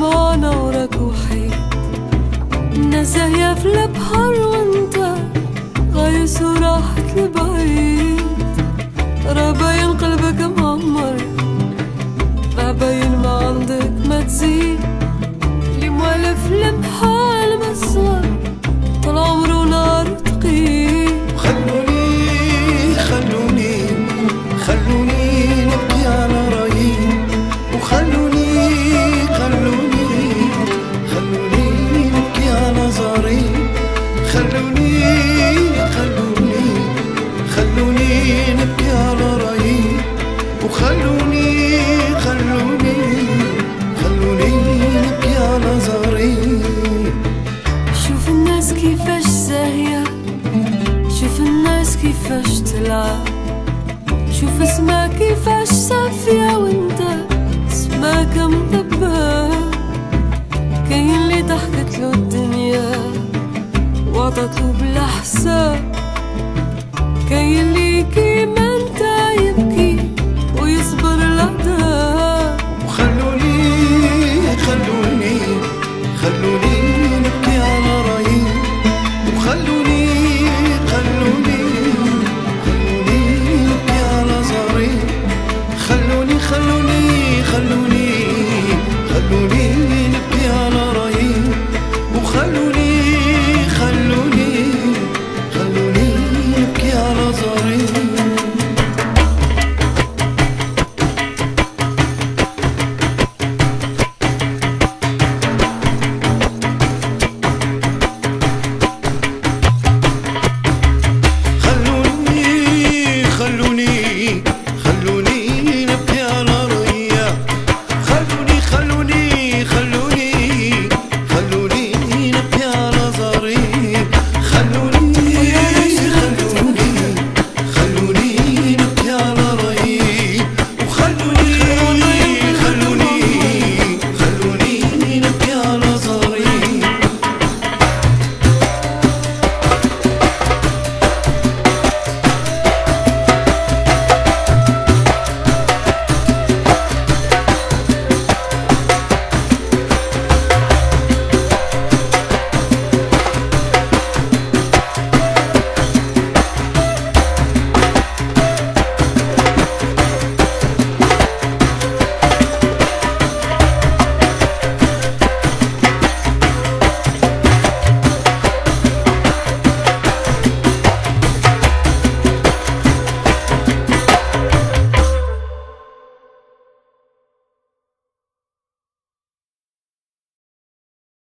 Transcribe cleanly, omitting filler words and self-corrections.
وانا وراك وحيد، الناس زاهية في البحر وانت غايس وراحت لبعيد. راه باين قلبك معمر، راه باين ما عندك ما تزيد، اللي موالف المحال مصغر طول عمرو نار تقيل. خلوني نبكي على رايي، وخلوني نبكي على زاري. خلوني نبكي على رايي، وخلوني نبكي على زاري. شوف الناس كيفاش زاهية، شوف الناس كيفاش تلعب، شوف اسمها كيفاش صافية وانت اسمك مدبر. كاين اللي ضحكت له الدنيا وعطت له بلا حساب، كاين اللي كيما